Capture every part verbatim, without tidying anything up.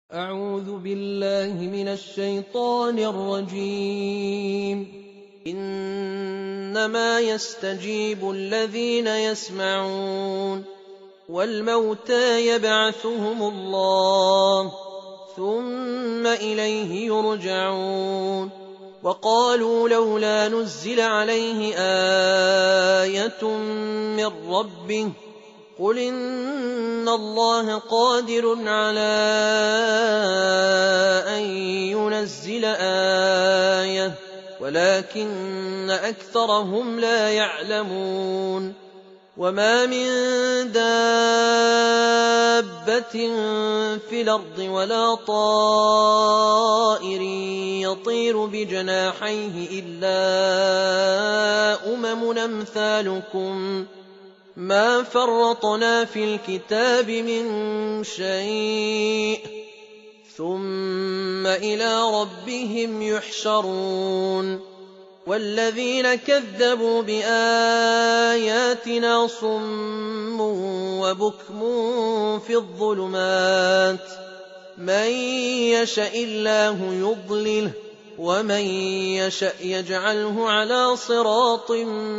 أعوذ بالله من الشيطان الرجيم. إنما يستجيب الذين يسمعون والموتى يبعثهم الله ثم إليه يرجعون. وقالوا لولا نزل عليه آية من ربه قل إن الله قادر على أن ينزل آية ولكن أكثرهم لا يعلمون. وما من دابة في الأرض ولا طائر يطير بجناحيه إلا أمم أمثالكم ما فرطنا في الكتاب من شيء ثم إلى ربهم يحشرون. والذين كذبوا بآياتنا صم وبكم في الظلمات من يشاء الله يضلله ومن يشاء يجعله على صراط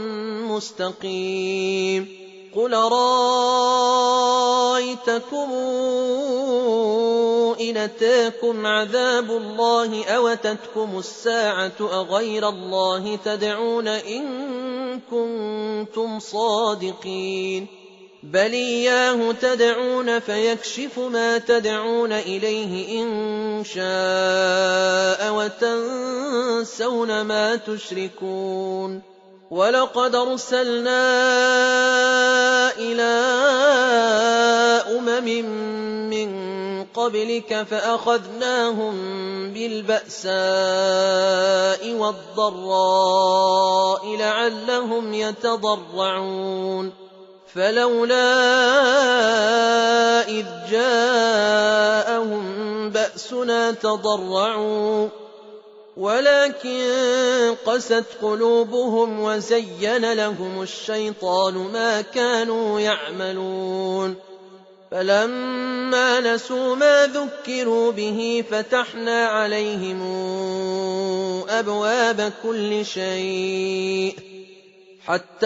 مستقيم. قل رأيتكم إن أتاكم عذاب الله أو أتتكم الساعة أغير الله تدعون إن كنتم صادقين بل إياه تدعون فيكشف ما تدعون إليه إن شاء وتنسون ما تشركون. ولقد أرسلنا إلى أمم من قبلك فأخذناهم بالبأساء والضراء لعلهم يتضرعون. فلولا إذ جاءهم بأسنا تضرعوا ولكن قست قلوبهم وزين لهم الشيطان ما كانوا يعملون. فلما نسوا ما ذكروا به فتحنا عليهم أبواب كل شيء حتى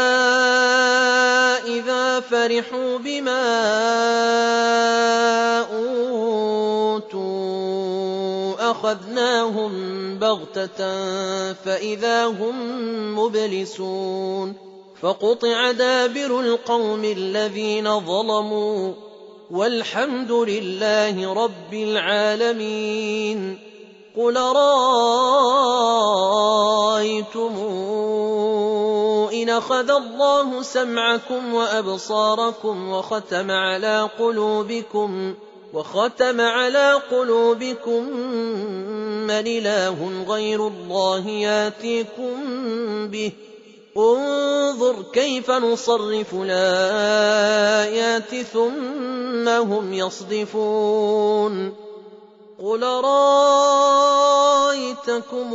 إذا فرحوا بما أوتوا أخذناهم بغتة فإذا هم مبلسون. فقطع دابر القوم الذين ظلموا والحمد لله رب العالمين. قل رأيتم إن أخذ الله سمعكم وأبصاركم وختم على قلوبكم وختم على قلوبكم من إله غير الله ياتيكم به انظر كيف نصرف الآيات ثم هم يصدفون. قل رأيتكم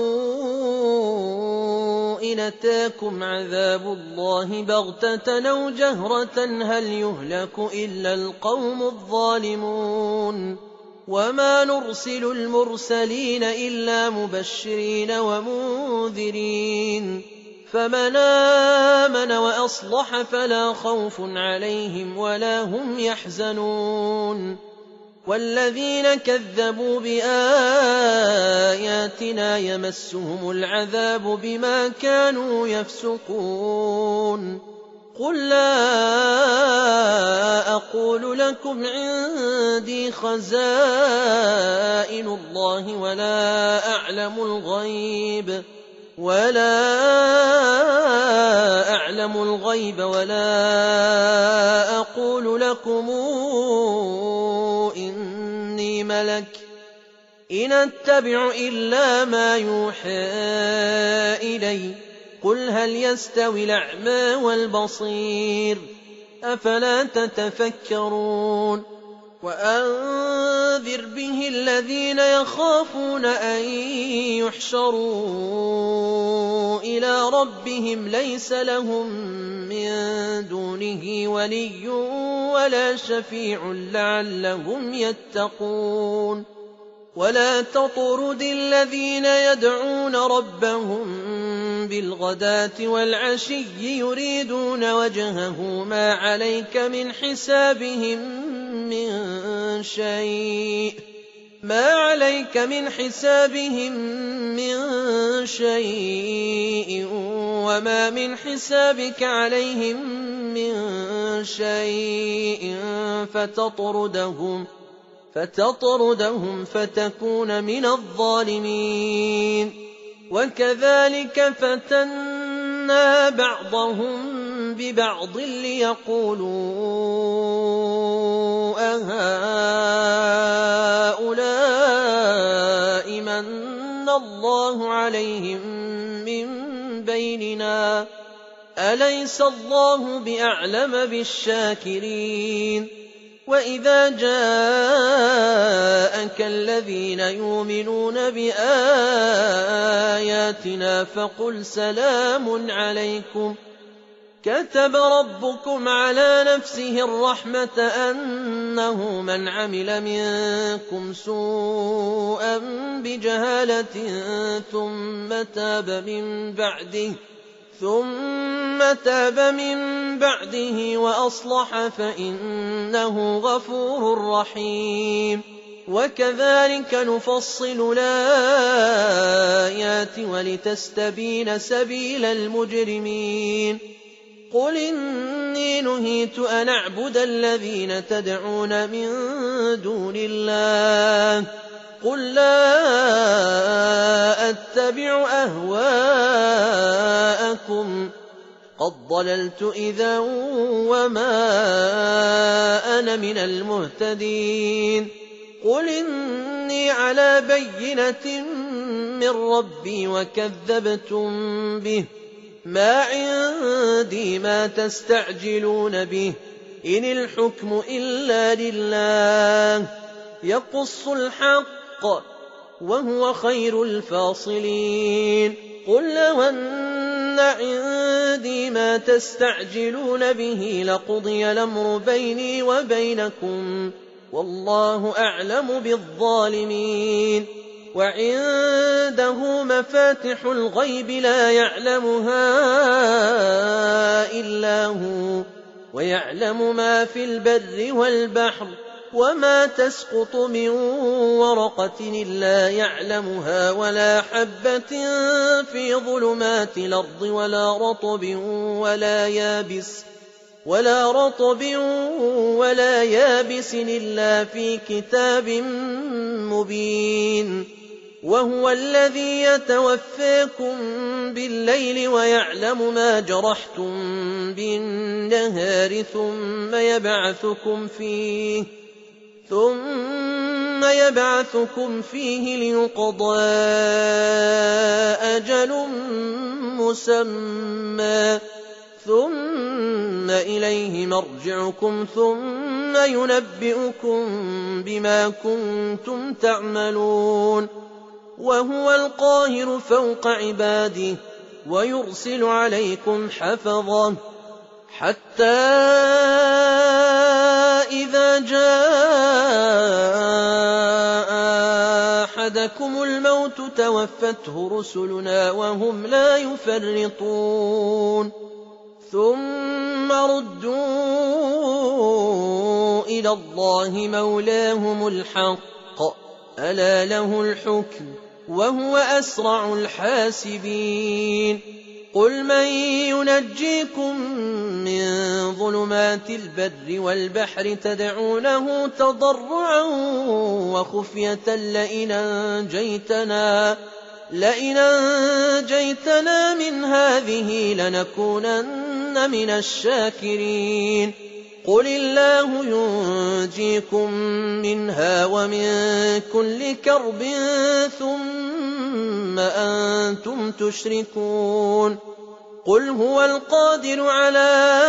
إن أتاكم عذاب الله بغتة أو جهرة هل يهلك إلا القوم الظالمون. وما نرسل المرسلين إلا مبشرين ومنذرين فمن آمن وأصلح فلا خوف عليهم ولا هم يحزنون. والذين كذبوا بآياتنا يمسهم العذاب بما كانوا يفسقون. قل لا أقول لكم عندي خزائن الله ولا أعلم الغيب ولا أعلم الغيب ولا أقول لكم إني ملك إن أتبع إلا ما يوحى إلي. قل هل يستوي الأعمى والبصير أفلا تتفكرون. وأنذر به الذين يخافون أن يحشروا إلى ربهم ليس لهم من دونه ولي ولا شفيع لعلهم يتقون ولا تطرد الذين يدعون ربهم بالغداة والعشي يريدون وجهه ما عليك من حسابهم من شيء ما عليك من حسابهم من شيء وما من حسابك عليهم من شيء فتطردهم فتطردهم فتكون من الظالمين وكذلك فتنا بعضهم ببعض ليقولوا أهؤلاء من الله عليهم من بيننا أليس الله بأعلم بالشاكرين وإذا جاءك الذين يؤمنون بآياتنا فقل سلام عليكم كتب ربكم على نفسه الرحمة أنه من عمل منكم سوءا بجهالة ثم تاب من بعده ثم تاب من بعده وأصلح فإنه غفور رحيم وكذلك نفصل الآيات ولتستبين سبيل المجرمين قل إني نهيت أن أعبد الذين تدعون من دون الله قل لا أتبع أهواءكم قد ضللت إذا وما أنا من المهتدين قل إني على بينة من ربي وكذبتم به ما عندي ما تستعجلون به إن الحكم إلا لله يقص الحق وهو خير الفاصلين قل لو أن عندي ما تستعجلون به لقضي الأمر بيني وبينكم والله أعلم بالظالمين وعنده مفاتح الغيب لا يعلمها إلا هو ويعلم ما في البر والبحر وما تسقط من ورقة إلا يعلمها ولا حبة في ظلمات الأرض ولا رطب ولا يابس ولا رطب ولا يابس إلا في كتاب مبين وهو الذي يتوفاكم بالليل ويعلم ما جرحتم بالنهار ثم يبعثكم فيه ثم يبعثكم فيه ليقضى أجل مسمى ثم إليه مرجعكم ثم ينبئكم بما كنتم تعملون وهو القاهر فوق عباده ويرسل عليكم حفظا حتى إذا جاء أحدكم الموت توفته رسلنا وهم لا يفرطون ثم ردوا إلى الله مولاهم الحق ألا له الحكم وهو أسرع الحاسبين قل من ينجيكم من ظلمات البر والبحر تدعونه تضرعا وخفية لئن أنجيتنا لئن أنجيتنا من هذه لنكونن من الشاكرين قل الله ينجيكم منها ومن كل كرب ثم أنتم تشركون قل هو القادر على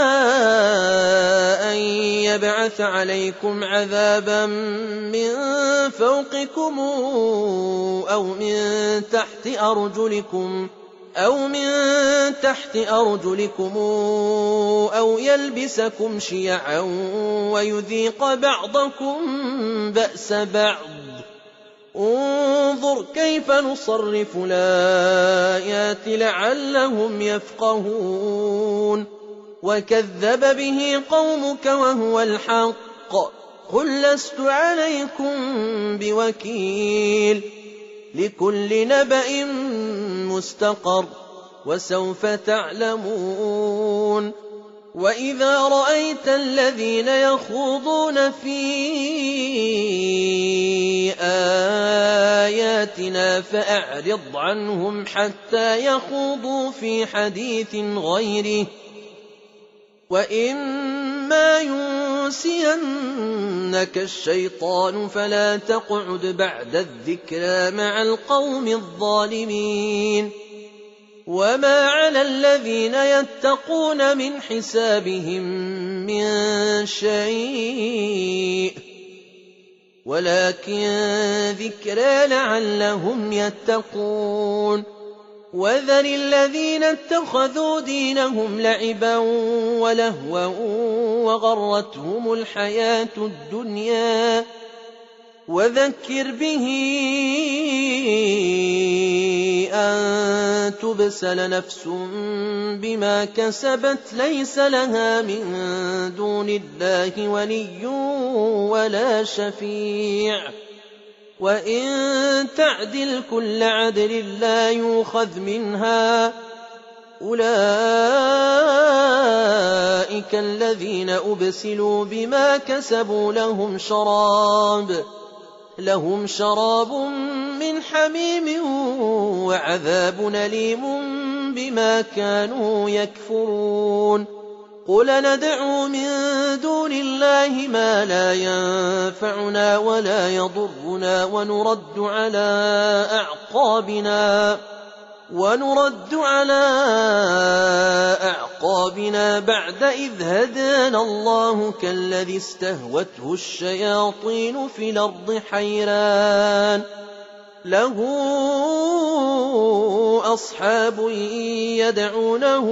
أن يبعث عليكم عذابا من فوقكم أو من تحت أرجلكم أَوْ مِن تَحْتِ أَرْجُلِكُمْ أَوْ يَلْبِسَكُمْ شِيَعًا وَيُذِيقَ بَعْضَكُم بَأْسَ بَعْضٍ ۗ انظُرْ كَيْفَ نُصَرِّفُ الْآيَاتِ لَعَلَّهُمْ يَفْقَهُونَ وَكَذَّبَ بِهِ قَوْمُكَ وَهُوَ الْحَقُّ قُل لَّسْتُ عَلَيْكُم بِوَكِيلٍ لِكُلِّ نَبَإٍ مُّسْتَقَرٌّ وَسَوْفَ تَعْلَمُونَ وَإِذَا رَأَيْتَ الَّذِينَ يَخُوضُونَ فِي آيَاتِنَا فَأَعْرِضْ عَنْهُمْ حَتَّىٰ يَخُوضُوا فِي حَدِيثٍ غَيْرِهِ ۚ وَإِمَّا يُنسِيَنَّكَ الشَّيْطَانُ فَلَا تَقْعُدْ بَعْدَ الذِّكْرَىٰ مَعَ الْقَوْمِ الظَّالِمِينَ وَمَا عَلَى الَّذِينَ يَتَّقُونَ مِنْ حِسَابِهِم مِّن شَيْءٍ وَلَٰكِن ذِكْرَىٰ لَعَلَّهُمْ يَتَّقُونَ وَذَرِ الَّذِينَ اتَّخَذُوا دِينَهُمْ لَعِبًا وَلَهْوًا وَغَرَّتْهُمُ الْحَيَاةُ الدُّنْيَا وَذَكِّرْ بِهِ أَن تُبْسَلَ نَفْسٌ بِمَا كَسَبَتْ لَيْسَ لَهَا مِن دُونِ اللَّهِ وَلِيٌّ وَلَا شَفِيعٌ وَإِن تَعْدِلْ كُلَّ عَدْلٍ لَّا يُؤْخَذْ مِنْهَا أُولَٰئِكَ الَّذِينَ أُبْسِلُوا بِمَا كَسَبُوا لَهُمْ شَرَابٌ لَهُمْ شَرَابٌ مِّنْ حَمِيمٍ وَعَذَابٌ أَلِيمٌ بِمَا كَانُوا يَكْفُرُونَ قُلْ نَدْعُو مِن دُونِ اللَّهِ مَا لَا يَنفَعُنَا وَلَا يَضُرُّنَا وَنُرَدُّ عَلَىٰ أَعْقَابِنَا وَنُرَدُّ عَلَىٰ أَعْقَابِنَا بَعْدَ إِذْ هَدَانَا اللَّهُ كَالَّذِي اسْتَهْوَتْهُ الشَّيَاطِينُ فِي الْأَرْضِ حَيْرَانٌ لَّهُ أَصْحَابٌ يَدْعُونَهُ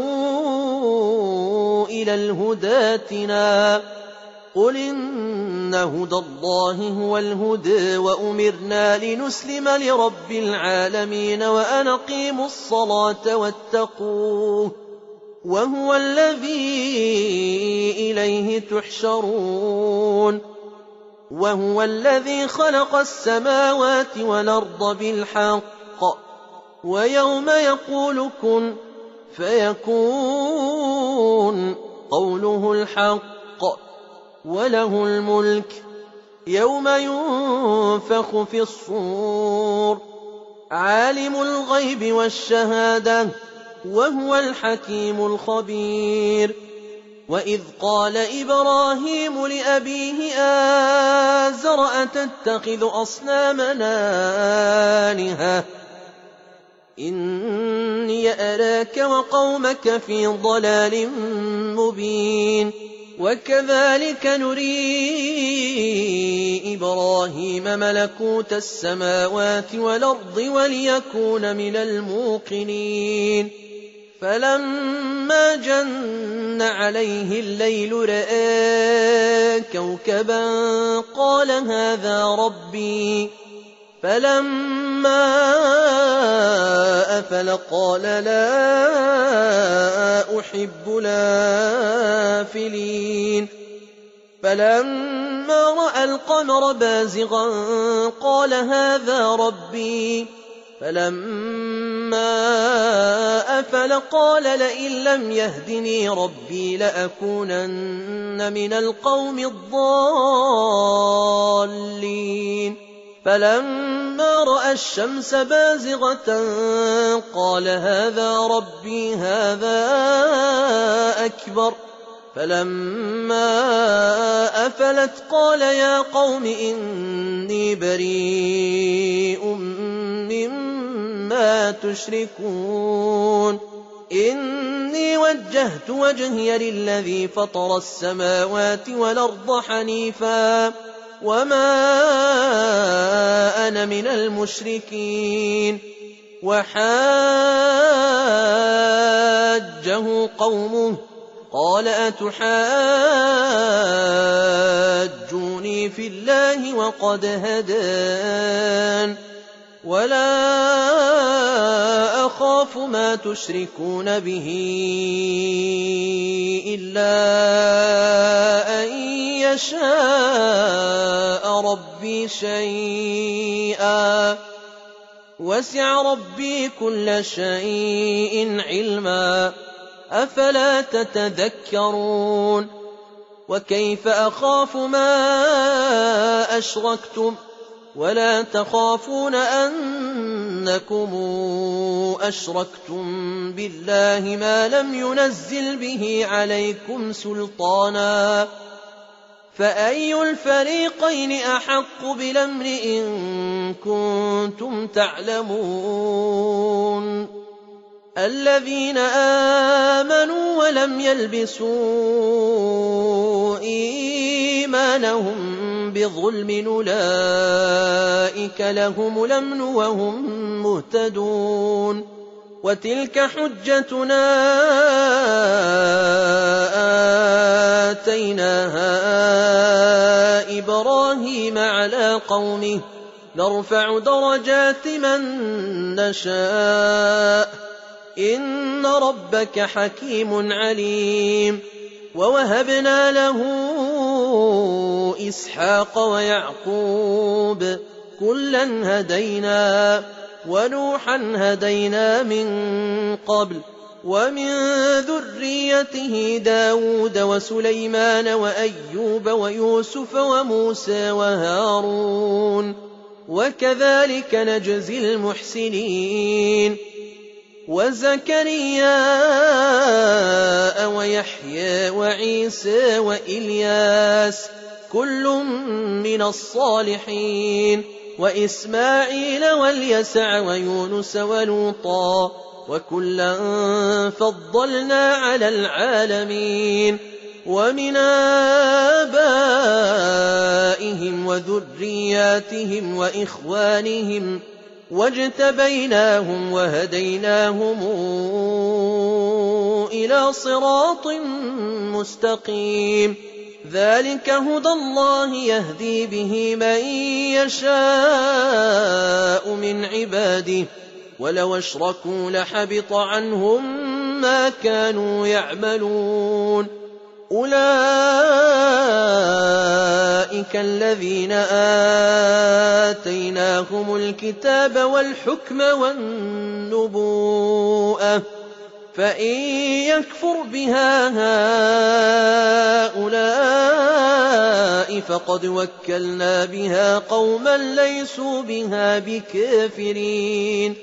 إِلَى الْهُدَى ائْتِنَا قُلْ إِنَّ هُدَى اللَّهِ هُوَ الْهُدَىٰ وَأُمِرْنَا لِنُسْلِمَ لِرَبِّ الْعَالَمِينَ وَأَنْ أَقِيمُوا الصَّلَاةَ وَاتَّقُوهُ وَهُوَ الَّذِي إِلَيْهِ تُحْشَرُونَ وَهُوَ الَّذِي خَلَقَ السَّمَاوَاتِ وَالْأَرْضَ بِالْحَقِّ وَيَوْمَ يَقُولُ كُن فَيَكُونُ قَوْلُهُ الْحَقُّ وَلَهُ الْمُلْكُ يَوْمَ يُنفَخُ فِي الصُّورِ عَالِمُ الْغَيْبِ وَالشَّهَادَةِ وَهُوَ الْحَكِيمُ الْخَبِيرُ وَإِذْ قَالَ إِبْرَاهِيمُ لِأَبِيهِ آزَرَ أَتَتَّخِذُ أَصْنَامًا آلِهَةً إِنِّي أَرَاكَ وَقَوْمَكَ فِي ضَلَالٍ مُّبِينٍ وَكَذَٰلِكَ نُرِي إِبْرَاهِيمَ مَلَكُوتَ السَّمَاوَاتِ وَالْأَرْضِ وَلِيَكُونَ مِنَ الْمُوقِنِينَ فَلَمَّا جَنَّ عَلَيْهِ اللَّيْلُ رَأَىٰ كَوْكَبًا قَالَ هَٰذَا رَبِّي فَلَمَّا أَفَلَ قَالَ لَا أُحِبُّ الْآفِلِينَ فَلَمَّا رَأَى الْقَمَرَ بَازِغًا قَالَ هَٰذَا رَبِّي فَلَمَّا أَفَلَ قَالَ لَئِن لَّمْ يَهْدِنِي رَبِّي لَأَكُونَنَّ مِنَ الْقَوْمِ الضَّالِّينَ فَلَمَّا رَأَى الشَّمْسَ بَازِغَةً قَالَ هَٰذَا رَبِّي هَٰذَا أَكْبَرُ فَلَمَّا أَفَلَتْ قَالَ يَا قَوْمِ إِنِّي بَرِيءٌ مِّمَّا تُشْرِكُونَ إِنِّي وَجَّهْتُ وَجْهِيَ لِلَّذِي فَطَرَ السَّمَاوَاتِ وَالْأَرْضَ حَنِيفًا وَمَا أَنَا مِنَ الْمُشْرِكِينَ وحاجه قومه قال أتحاجوني في الله وقد هدان ولا أخاف ما تشركون به إلا أن يشاء ربي شيئا وسع ربي كل شيء علما أفلا تتذكرون وكيف أخاف ما أشركتم ولا تخافون أنكم أشركتم بالله ما لم ينزل به عليكم سلطانا فأي الفريقين أحق بالأمر إن كنتم تعلمون الذين آمنوا ولم يلبسوا إيمانهم بظلم أولئك لهم الأمن وهم مهتدون وتلك حجتنا آتيناها إبراهيم على قومه نرفع درجات من نشاء إن ربك حكيم عليم ووهبنا له إسحاق ويعقوب كلا هدينا ونوحا هدينا من قبل ومن ذريته داود وسليمان وأيوب ويوسف وموسى وهارون وكذلك نجزي المحسنين وزكريا ويحيى وعيسى وإلياس كل من الصالحين وإسماعيل واليسع ويونس ولوطا وكلا فضلنا على العالمين ومن آبائهم وذرياتهم وإخوانهم واجتبيناهم وهديناهم إلى صراط مستقيم ذلك هدى الله يهدي به من يشاء من عباده ولو أشركوا لحبط عنهم ما كانوا يعملون أولئك الذين آتيناهم الكتاب والحكم والنبوءة فإن يكفر بها هؤلاء فقد وكلنا بها قوما ليسوا بها بكافرين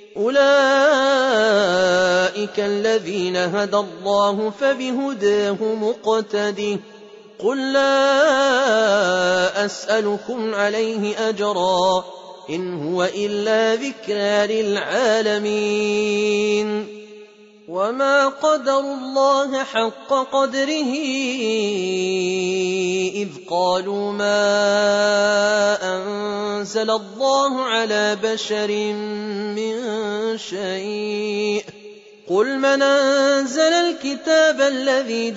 أولئك الذين هدى الله فبهداه مقتده قل لا أسألكم عليه أجرا إن هو إلا ذكرى للعالمين وما قدر الله حق قدره إذ قالوا ما أنزل الله على بشر من شيء قل من أنزل الكتاب الذي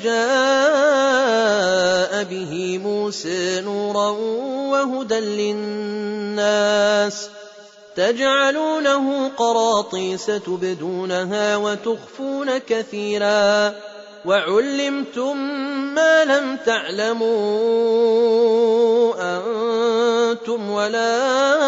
جاء به موسى نورا وهدى للناس تجعلونه قراطيس تبدونها وتخفون كثيرا وعلمتم ما لم تعلموا أنتم ولا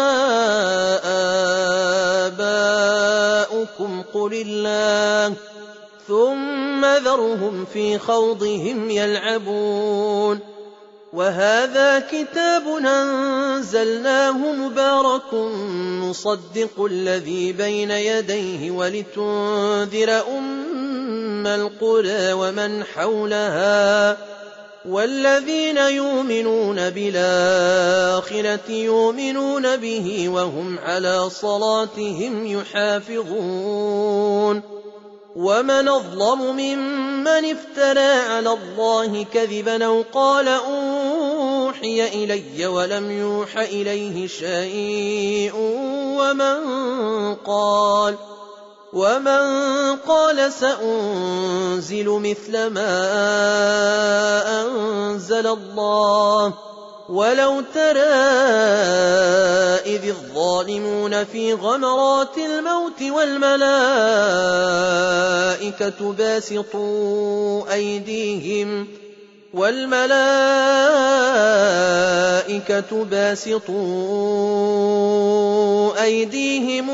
آباؤكم قل الله ثم ذرهم في خوضهم يلعبون وهذا كتاب أنزلناه مبارك مصدق الذي بين يديه ولتنذر أم القرى ومن حولها والذين يؤمنون بالآخرة يؤمنون به وهم على صلاتهم يحافظون ومن أظلم ممن افترى على الله كذبا أو قال أوحي أوحي إلي ولم يوح إليه شيء ومن قال ومن قال سأنزل مثل ما أنزل الله ولو ترى إذ الظالمون في غمرات الموت والملائكة باسطوا أيديهم والملائكة باسطوا أيديهم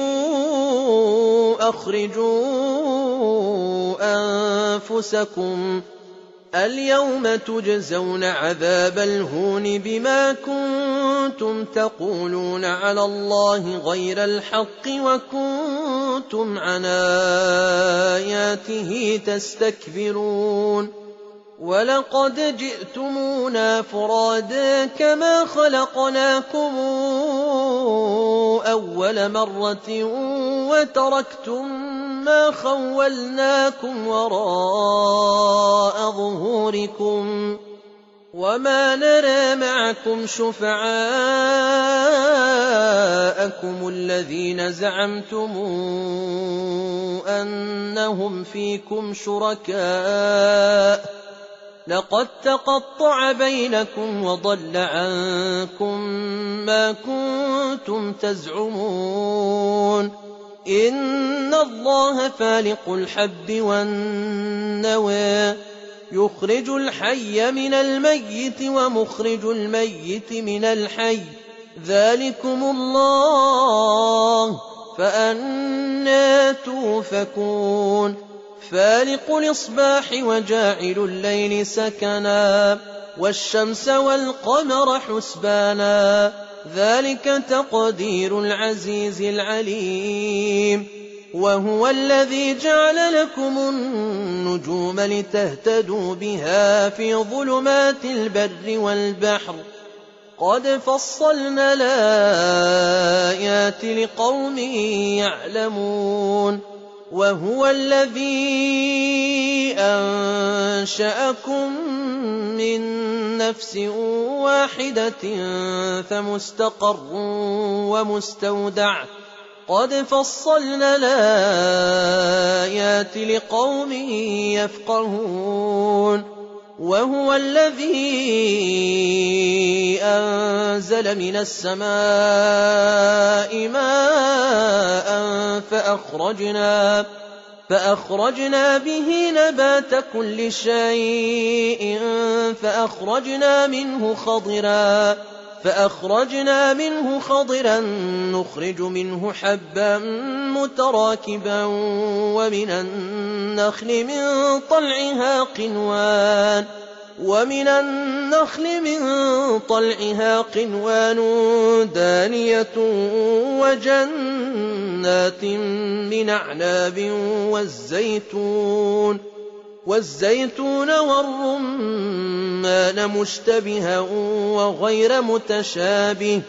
أخرجوا أنفسكم اليوم تجزون عذاب الهون بما كنتم تقولون على الله غير الحق وكنتم عن آياته تستكبرون ولقد جئتمونا فرادا كما خلقناكم أول مرة وتركتم ما خولناكم وراء ظهوركم وما نرى معكم شفعاءكم الذين زعمتم أنهم فيكم شركاء لقد تقطع بينكم وضل عنكم ما كنتم تزعمون إن الله فالق الحب والنوى يخرج الحي من الميت ومخرج الميت من الحي ذلكم الله فأنى توفكون فالق الإصباح وجاعل الليل سكنا والشمس والقمر حسبانا ذلك تقدير العزيز العليم وهو الذي جعل لكم النجوم لتهتدوا بها في ظلمات البر والبحر قد فصلنا الآيات لقوم يعلمون وهو الذي أنشأكم من نفس واحدة فمستقر ومستودع قد فصلنا الآيات لقوم يفقهون وهو الذي أنزل من السماء ماء فأخرجنا فأخرجنا به نبات كل شيء فأخرجنا منه خضرا فأخرجنا منه خضرا نخرج منه حبا متراكبا ومن النخل من طلعها قنوان ومن النخل من طلعها قنوان دانية وجنات من أعناب والزيتون والزيتون والرمان مشتبها وغير متشابه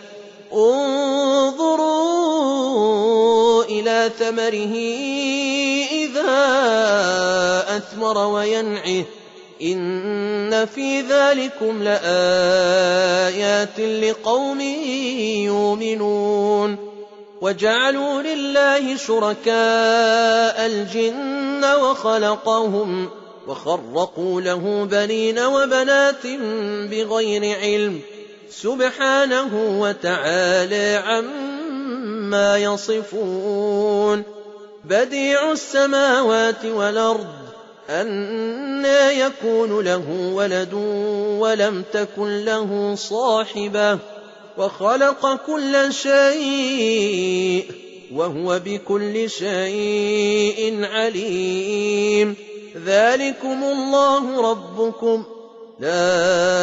انظروا إلى ثمره إذا أثمر وينعه إن في ذلكم لآيات لقوم يؤمنون وجعلوا لله شركاء الجن وخلقهم وخرقوا له بنين وبنات بغير علم سبحانه وتعالى عما يصفون بديع السماوات والأرض أنى يكون له ولد ولم تكن له صاحبة وخلق كل شيء وهو بكل شيء عليم ذلكم الله ربكم لا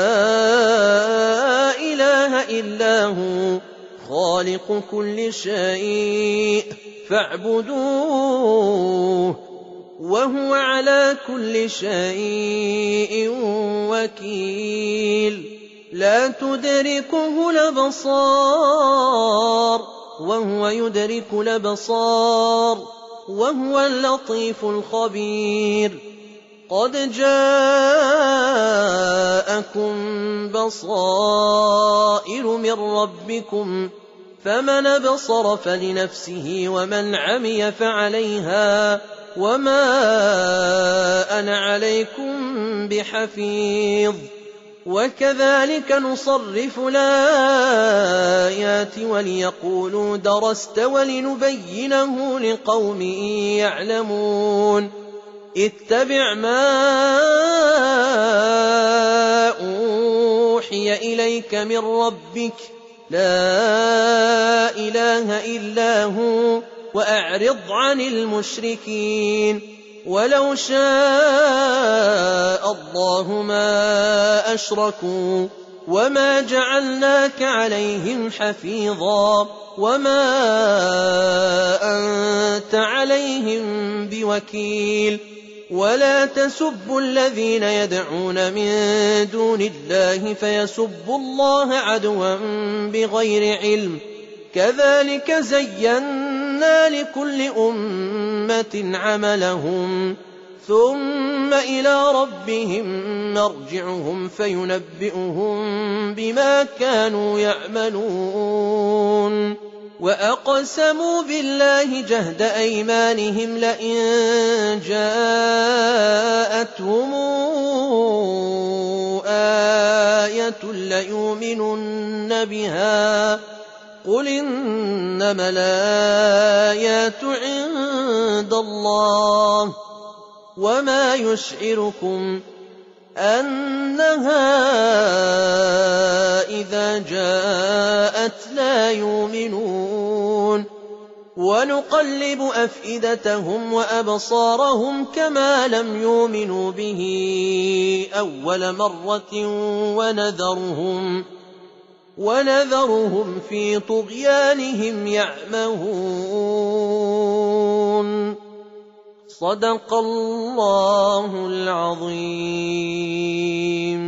إله إلا هو خالق كل شيء فاعبدوه وهو على كل شيء وكيل لا تدركه الأبصار وهو يدرك الأبصار وهو اللطيف الخبير قد جاءكم بصائر من ربكم فمن أبصر فلنفسه ومن عمي فعليها وما أنا عليكم بحفيظ وكذلك نصرف الآيات وليقولوا درست ولنبينه لقوم يعلمون اتبع ما أوحي إليك من ربك لا إله إلا هو وأعرض عن المشركين ولو شاء الله ما أشركوا وما جعلناك عليهم حفيظا وما أنت عليهم بوكيل ولا تسبوا الذين يدعون من دون الله فيسبوا الله عدوا بغير علم كذلك زينا لكل أمة عملهم ثم إلى ربهم مرجعهم فينبئهم بما كانوا يعملون وأقسموا بالله جهد أيمانهم لئن جاءتهم آية ليؤمنن بها قل إنما الآيات عند الله وما يشعركم أنها إذا جاءت لا يؤمنون ونقلب أفئدتهم وأبصارهم كما لم يؤمنوا به أول مرة ونذرهم ونذرهم في طغيانهم يعمهون صدق الله العظيم.